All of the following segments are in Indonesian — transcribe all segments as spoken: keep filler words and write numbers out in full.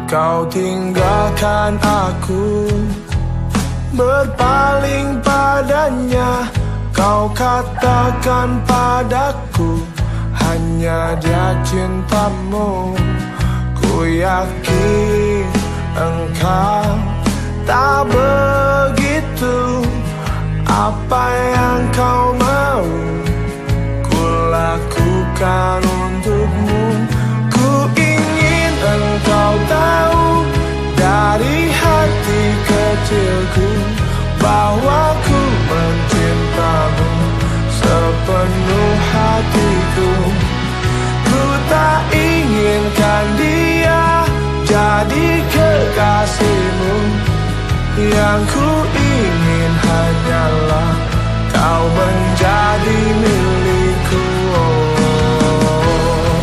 Kau tinggalkan aku, berpaling padanya. Kau katakan padaku, hanya dia cintamu. Ku yakin engkau tak begitu. Apa yang kau mau, ku lakukan untukmu. Ku ingin engkau tahu dari hati kecilku bahwa ku mencintamu sepenuh hatiku. Ku tak inginkan dia jadi kekasihmu. Yang ku ingin hanyalah kau menjadi milikku. Oh.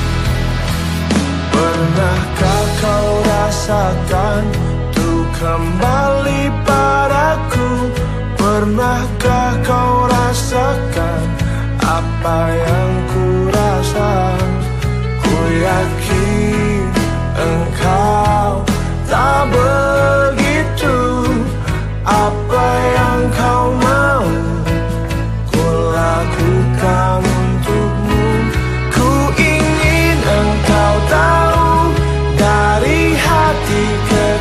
Pernahkah kau rasakan tuh kembali padaku? Pernahkah kau rasakan apa yang ku rasa? Ku yakin engkau tak begitu. Apa yang kau mau, ku lakukan untukmu. Ku ingin engkau tahu dari hati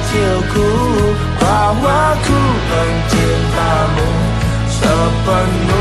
kecilku bahwa ku mencintamu sepenuh